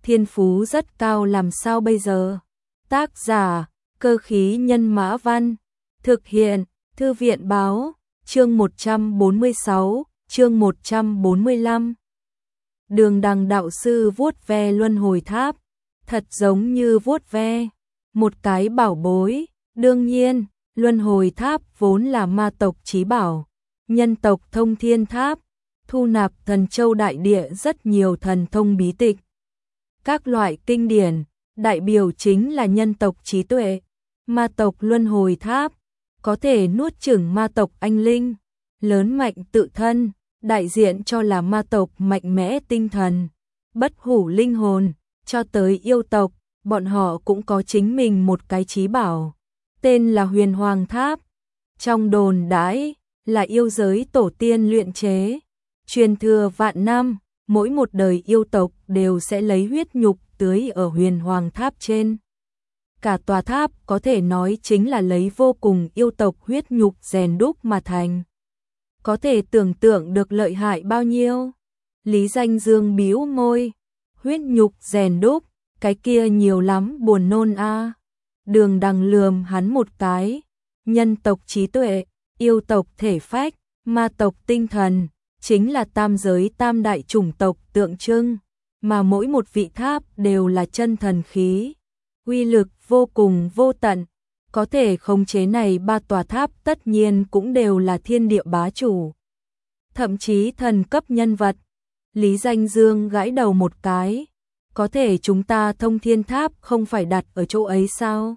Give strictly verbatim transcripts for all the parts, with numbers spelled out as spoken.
thiên phú rất cao làm sao bây giờ? Tác giả, Cơ khí nhân mã văn, thực hiện, Thư viện báo, chương một trăm bốn mươi sáu, chương một trăm bốn mươi lăm. Đường Đằng đạo sư vuốt ve luân hồi tháp, thật giống như vuốt ve một cái bảo bối. Đương nhiên, luân hồi tháp vốn là ma tộc chí bảo, nhân tộc thông thiên tháp, thu nạp thần châu đại địa rất nhiều thần thông bí tịch. Các loại kinh điển, đại biểu chính là nhân tộc trí tuệ. Ma tộc luân hồi tháp, có thể nuốt chửng ma tộc anh linh, lớn mạnh tự thân, đại diện cho là ma tộc mạnh mẽ tinh thần, bất hủ linh hồn, cho tới yêu tộc, bọn họ cũng có chính mình một cái chí bảo, tên là Huyền Hoàng Tháp. Trong đồn đãi, là yêu giới tổ tiên luyện chế, truyền thừa vạn năm, mỗi một đời yêu tộc đều sẽ lấy huyết nhục tưới ở Huyền Hoàng Tháp trên. Cả tòa tháp có thể nói chính là lấy vô cùng yêu tộc huyết nhục rèn đúc mà thành. Có thể tưởng tượng được lợi hại bao nhiêu. Lý Danh Dương bĩu môi, huyết nhục rèn đúc, cái kia nhiều lắm buồn nôn a. Đường Đằng lườm hắn một cái, nhân tộc trí tuệ, yêu tộc thể phách, ma tộc tinh thần, chính là tam giới tam đại chủng tộc tượng trưng, mà mỗi một vị tháp đều là chân thần khí, uy lực vô cùng vô tận, có thể khống chế này ba tòa tháp tất nhiên cũng đều là thiên địa bá chủ, thậm chí thần cấp nhân vật. Lý Danh Dương gãi đầu một cái, có thể chúng ta thông thiên tháp không phải đặt ở chỗ ấy sao?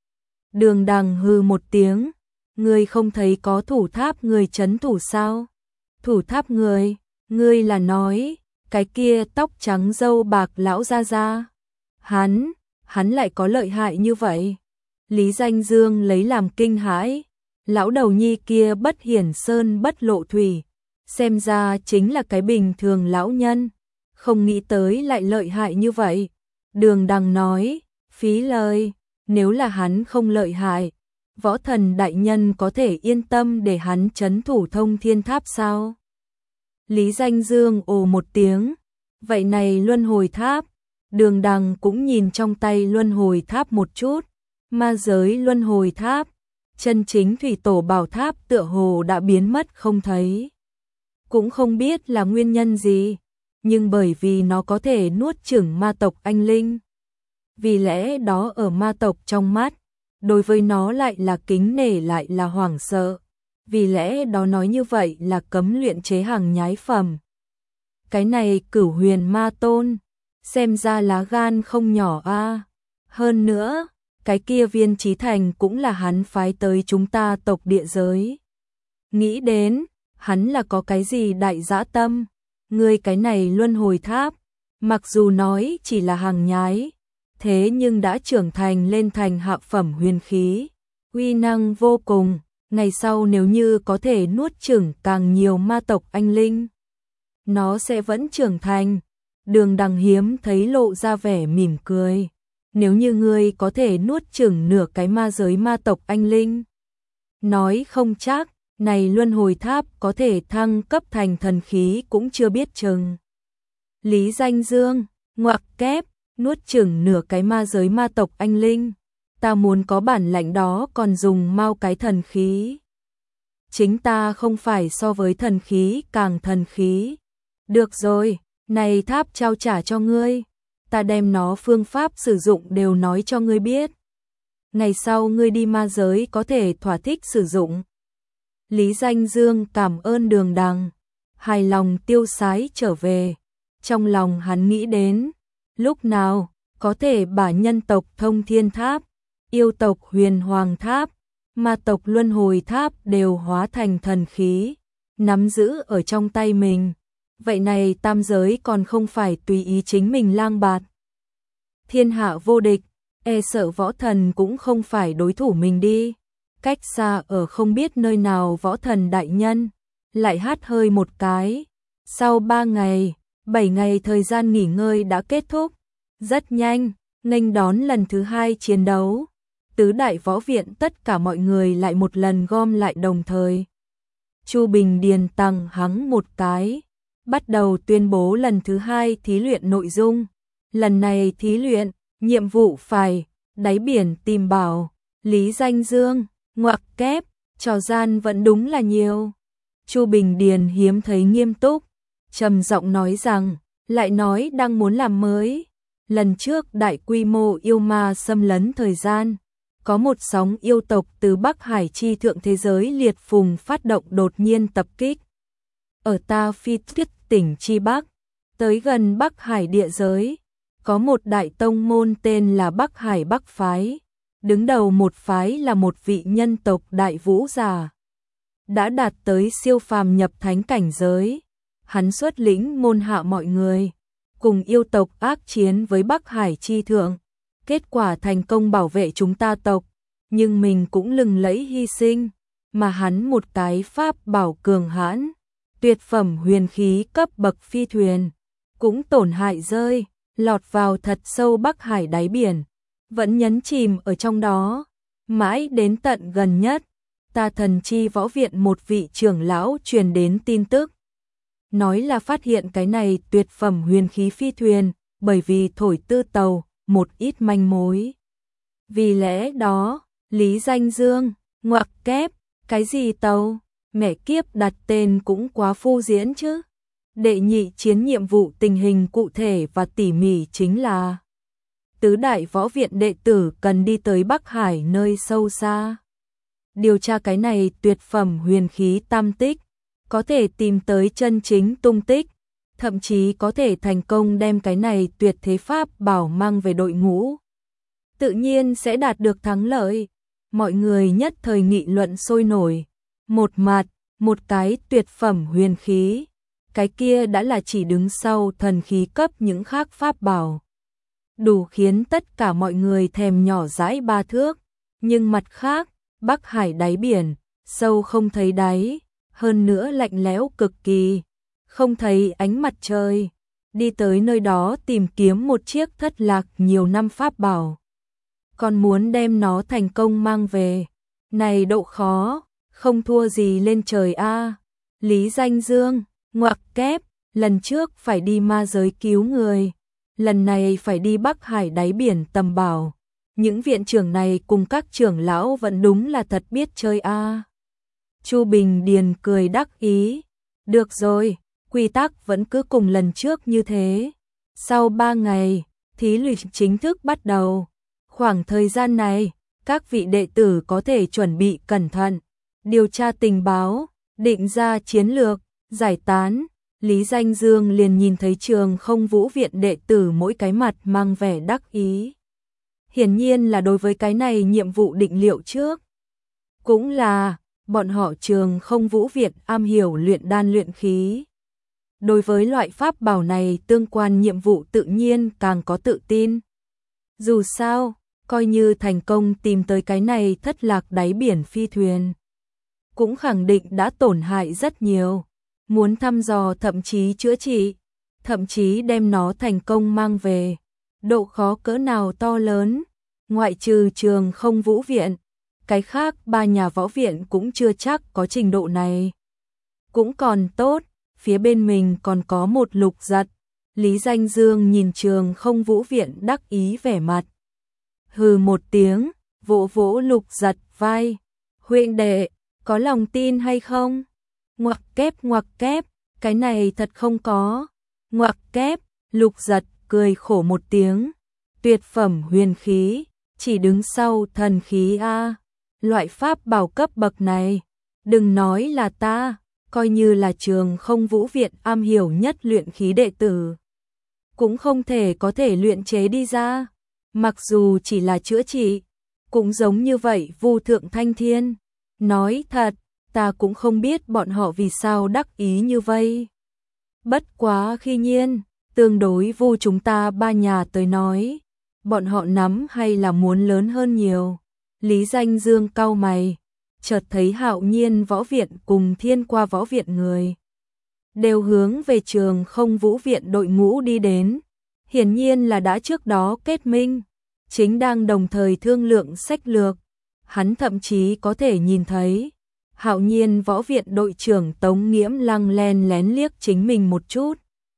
Đường Đằng hừ một tiếng, ngươi không thấy có thủ tháp người trấn thủ sao? Thủ tháp người, ngươi là nói, cái kia tóc trắng râu bạc lão gia gia. Hắn, hắn lại có lợi hại như vậy. Lý Danh Dương lấy làm kinh hãi, lão đầu nhi kia bất hiển sơn bất lộ thủy, xem ra chính là cái bình thường lão nhân, không nghĩ tới lại lợi hại như vậy. Đường Đằng nói, phí lời, nếu là hắn không lợi hại, võ thần đại nhân có thể yên tâm để hắn trấn thủ thông thiên tháp sao? Lý Danh Dương ồ một tiếng, vậy này luân hồi tháp. Đường Đằng cũng nhìn trong tay luân hồi tháp một chút, ma giới luân hồi tháp, chân chính thủy tổ bảo tháp tựa hồ đã biến mất không thấy. Cũng không biết là nguyên nhân gì, nhưng bởi vì nó có thể nuốt chửng ma tộc anh linh. Vì lẽ đó ở ma tộc trong mắt, đối với nó lại là kính nể lại là hoảng sợ. Vì lẽ đó nói như vậy là cấm luyện chế hàng nhái phẩm. Cái này Cửu Huyền Ma Tôn, xem ra lá gan không nhỏ a. Hơn nữa, cái kia Viên Chí Thành cũng là hắn phái tới chúng ta tộc địa giới. Nghĩ đến, hắn là có cái gì đại dã tâm. Ngươi cái này luân hồi tháp, mặc dù nói chỉ là hàng nhái, thế nhưng đã trưởng thành lên thành hạ phẩm huyền khí, uy năng vô cùng. Ngày sau nếu như có thể nuốt chửng càng nhiều ma tộc anh linh, nó sẽ vẫn trưởng thành. Đường Đằng hiếm thấy lộ ra vẻ mỉm cười. Nếu như ngươi có thể nuốt chửng nửa cái ma giới ma tộc anh linh, nói không chắc, này luân hồi tháp có thể thăng cấp thành thần khí cũng chưa biết chừng. Lý Danh Dương, ngoặc kép, nuốt chửng nửa cái ma giới ma tộc anh linh. Ta muốn có bản lãnh đó còn dùng mau cái thần khí. Chính ta không phải so với thần khí càng thần khí. Được rồi, này tháp trao trả cho ngươi. Ta đem nó phương pháp sử dụng đều nói cho ngươi biết. Ngày sau ngươi đi ma giới có thể thỏa thích sử dụng. Lý Danh Dương cảm ơn Đường Đằng, hài lòng tiêu sái trở về. Trong lòng hắn nghĩ đến, lúc nào có thể bả nhân tộc thông thiên tháp, yêu tộc huyền hoàng tháp, ma tộc luân hồi tháp đều hóa thành thần khí, nắm giữ ở trong tay mình. Vậy này tam giới còn không phải tùy ý chính mình lang bạt. Thiên hạ vô địch, e sợ võ thần cũng không phải đối thủ mình đi. Cách xa ở không biết nơi nào võ thần đại nhân, lại hát hơi một cái. Sau ba ngày, bảy ngày thời gian nghỉ ngơi đã kết thúc. Rất nhanh, nghênh đón lần thứ hai chiến đấu. Tứ đại võ viện tất cả mọi người lại một lần gom lại đồng thời. Chu Bình Điền tằng hắng một cái, bắt đầu tuyên bố lần thứ hai thí luyện nội dung. lần này thí luyện, nhiệm vụ phải đáy biển tìm bảo, Lý Danh Dương, ngoặc kép, trò gian vẫn đúng là nhiều. Chu Bình Điền hiếm thấy nghiêm túc, trầm giọng nói rằng, lại nói đang muốn làm mới. Lần trước đại quy mô yêu ma xâm lấn thời gian, có một sóng yêu tộc từ Bắc Hải chi thượng thế giới liệt phùng phát động đột nhiên tập kích. Ở Ta Phi Tuyết tỉnh Chi Bắc, tới gần Bắc Hải địa giới, có một đại tông môn tên là Bắc Hải Bắc Phái, đứng đầu một phái là một vị nhân tộc đại vũ giả, đã đạt tới siêu phàm nhập thánh cảnh giới. Hắn xuất lĩnh môn hạ mọi người, cùng yêu tộc ác chiến với Bắc Hải chi thượng, kết quả thành công bảo vệ chúng ta tộc, nhưng mình cũng lừng lẫy hy sinh, mà hắn một cái pháp bảo cường hãn, tuyệt phẩm huyền khí cấp bậc phi thuyền, cũng tổn hại rơi, lọt vào thật sâu Bắc Hải đáy biển, vẫn nhấn chìm ở trong đó, mãi đến tận gần nhất, Ta Thần Chi Võ Viện một vị trưởng lão truyền đến tin tức, nói là phát hiện cái này tuyệt phẩm huyền khí phi thuyền, bởi vì thổi tư tàu, một ít manh mối. Vì lẽ đó, Lý Danh Dương, ngoặc kép, cái gì tàu, mẹ kiếp đặt tên cũng quá phô diễn chứ. Đệ nhị chiến nhiệm vụ tình hình cụ thể và tỉ mỉ chính là tứ đại võ viện đệ tử cần đi tới Bắc Hải nơi sâu xa, điều tra cái này tuyệt phẩm huyền khí tam tích, có thể tìm tới chân chính tung tích, thậm chí có thể thành công đem cái này tuyệt thế pháp bảo mang về đội ngũ, tự nhiên sẽ đạt được thắng lợi. Mọi người nhất thời nghị luận sôi nổi. Một mặt, một cái tuyệt phẩm huyền khí, cái kia đã là chỉ đứng sau thần khí cấp những khác pháp bảo, đủ khiến tất cả mọi người thèm nhỏ dãi ba thước. Nhưng mặt khác, Bắc Hải đáy biển, sâu không thấy đáy, hơn nữa lạnh lẽo cực kỳ, không thấy ánh mặt trời. Đi tới nơi đó tìm kiếm một chiếc thất lạc nhiều năm pháp bảo, còn muốn đem nó thành công mang về, này độ khó, không thua gì lên trời a. Lý Danh Dương, ngoặc kép, lần trước phải đi ma giới cứu người, lần này phải đi Bắc Hải đáy biển tầm bảo. Những viện trưởng này cùng các trưởng lão vẫn đúng là thật biết chơi a. Chu Bình Điền cười đắc ý, được rồi, quy tắc vẫn cứ cùng lần trước như thế. Sau ba ngày, thí luyện chính thức bắt đầu. Khoảng thời gian này, các vị đệ tử có thể chuẩn bị cẩn thận, điều tra tình báo, định ra chiến lược, giải tán. Lý Danh Dương liền nhìn thấy Trường Không Vũ Viện đệ tử mỗi cái mặt mang vẻ đắc ý. Hiển nhiên là đối với cái này nhiệm vụ định liệu trước. Cũng là, bọn họ Trường Không Vũ Viện am hiểu luyện đan luyện khí. Đối với loại pháp bảo này tương quan nhiệm vụ tự nhiên càng có tự tin. Dù sao, coi như thành công tìm tới cái này thất lạc đáy biển phi thuyền, cũng khẳng định đã tổn hại rất nhiều. Muốn thăm dò thậm chí chữa trị, thậm chí đem nó thành công mang về, độ khó cỡ nào to lớn. Ngoại trừ Trường Không Vũ Viện, cái khác ba nhà võ viện cũng chưa chắc có trình độ này. Cũng còn tốt, phía bên mình còn có một Lục Giật. Lý Danh Dương nhìn Trường Không Vũ Viện đắc ý vẻ mặt, hừ một tiếng, vỗ vỗ Lục Giật vai, huynh đệ, có lòng tin hay không? Ngoặc kép ngoặc kép, cái này thật không có. Ngoặc kép, Lục Giật cười khổ một tiếng, tuyệt phẩm huyền khí, chỉ đứng sau thần khí a. Loại pháp bảo cấp bậc này, đừng nói là ta, coi như là Trường Không Vũ Viện am hiểu nhất luyện khí đệ tử, cũng không thể có thể luyện chế đi ra. Mặc dù chỉ là chữa trị, cũng giống như vậy Vu Thượng Thanh Thiên. Nói thật, ta cũng không biết bọn họ vì sao đắc ý như vậy. Bất quá khi nhiên, tương đối Vu chúng ta ba nhà tới nói, bọn họ nắm hay là muốn lớn hơn nhiều. Lý Danh Dương cau mày, chợt thấy Hạo Nhiên Võ Viện cùng Thiên Qua Võ Viện người đều hướng về Trường Không Vũ Viện đội ngũ đi đến. Hiển nhiên là đã trước đó kết minh, chính đang đồng thời thương lượng sách lược. Hắn thậm chí có thể nhìn thấy Hạo Nhiên Võ Viện đội trưởng Tống Nghiễm Lăng len lén liếc chính mình một chút.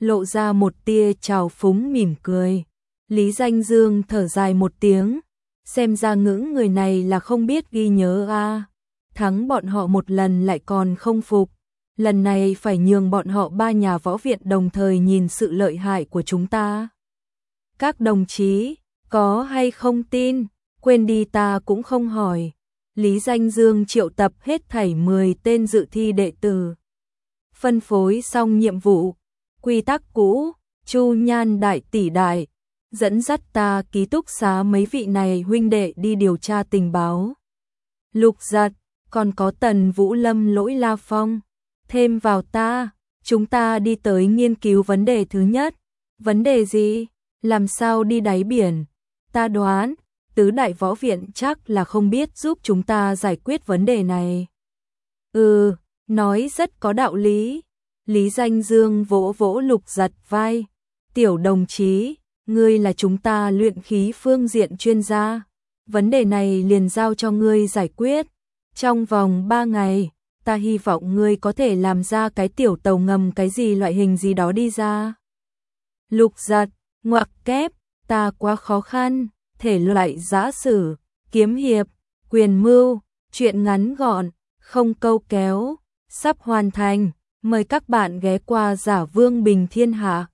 lộ ra một tia trào phúng mỉm cười. Lý Danh Dương thở dài một tiếng, xem ra ngưỡng người này là không biết ghi nhớ a. À. Thắng bọn họ một lần lại còn không phục, lần này phải nhường bọn họ ba nhà võ viện đồng thời nhìn sự lợi hại của chúng ta. Các đồng chí, có hay không tin, quên đi ta cũng không hỏi. Lý Danh Dương triệu tập hết thảy mười tên dự thi đệ tử. Phân phối xong nhiệm vụ, quy tắc cũ, Chu Nhan đại tỷ đại, dẫn dắt ta ký túc xá mấy vị này huynh đệ đi điều tra tình báo. Lục Giật, còn có Tần Vũ Lâm, Lỗi La Phong, thêm vào ta, chúng ta đi tới nghiên cứu vấn đề thứ nhất. Vấn đề gì? Làm sao đi đáy biển? Ta đoán, tứ đại võ viện chắc là không biết giúp chúng ta giải quyết vấn đề này. Ừ, nói rất có đạo lý. Lý Danh Dương vỗ vỗ Lục Giật vai. Tiểu đồng chí, ngươi là chúng ta luyện khí phương diện chuyên gia. Vấn đề này liền giao cho ngươi giải quyết. Trong vòng ba ngày, ta hy vọng ngươi có thể làm ra cái tiểu tàu ngầm cái gì loại hình gì đó đi ra. Lục Giật, ngoặc kép, ta quá khó khăn, thể loại giã sử, kiếm hiệp, quyền mưu, chuyện ngắn gọn, không câu kéo, sắp hoàn thành, mời các bạn ghé qua Giả Vương Bình Thiên Hạ.